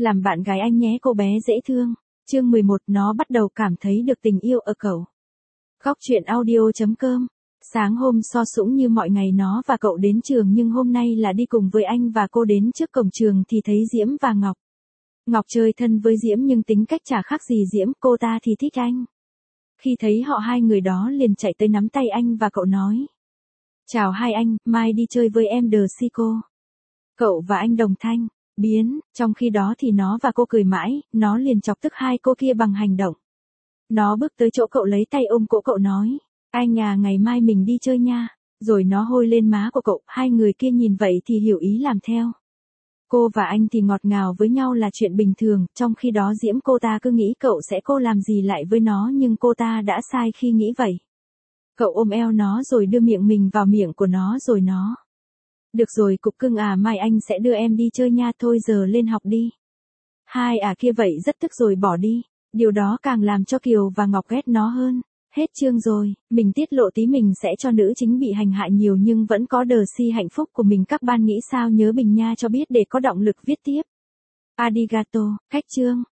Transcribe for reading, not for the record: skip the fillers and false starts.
Làm bạn gái anh nhé cô bé dễ thương. Chương 11 nó bắt đầu cảm thấy được tình yêu ở cậu. Góc truyện audio.com. Sáng hôm so sũng như mọi ngày nó và cậu đến trường nhưng hôm nay là đi cùng với anh và cô đến trước cổng trường thì thấy Diễm và Ngọc. Ngọc chơi thân với Diễm nhưng tính cách chả khác gì Diễm, cô ta thì thích anh. Khi thấy họ hai người đó liền chạy tới nắm tay anh và cậu nói. Chào hai anh, mai đi chơi với em đờ si cô. Cậu và anh đồng thanh, biến, trong khi đó thì nó và cô cười mãi, nó liền chọc tức hai cô kia bằng hành động. Nó bước tới chỗ cậu lấy tay ôm cổ cậu nói, anh à ngày mai mình đi chơi nha, rồi nó hôn lên má của cậu, hai người kia nhìn vậy thì hiểu ý làm theo. Cô và anh thì ngọt ngào với nhau là chuyện bình thường, trong khi đó Diễm cô ta cứ nghĩ cậu sẽ cô làm gì lại với nó nhưng cô ta đã sai khi nghĩ vậy. Cậu ôm eo nó rồi đưa miệng mình vào miệng của nó rồi nó. Được rồi cục cưng à mai anh sẽ đưa em đi chơi nha thôi giờ lên học đi. Hai kia vậy rất tức rồi bỏ đi. Điều đó càng làm cho Kiều và Ngọc ghét nó hơn. Hết chương rồi, mình tiết lộ tí mình sẽ cho nữ chính bị hành hạ nhiều nhưng vẫn có đờ si hạnh phúc của mình các bạn nghĩ sao nhớ bình nha cho biết để có động lực viết tiếp. Arigato, hết chương.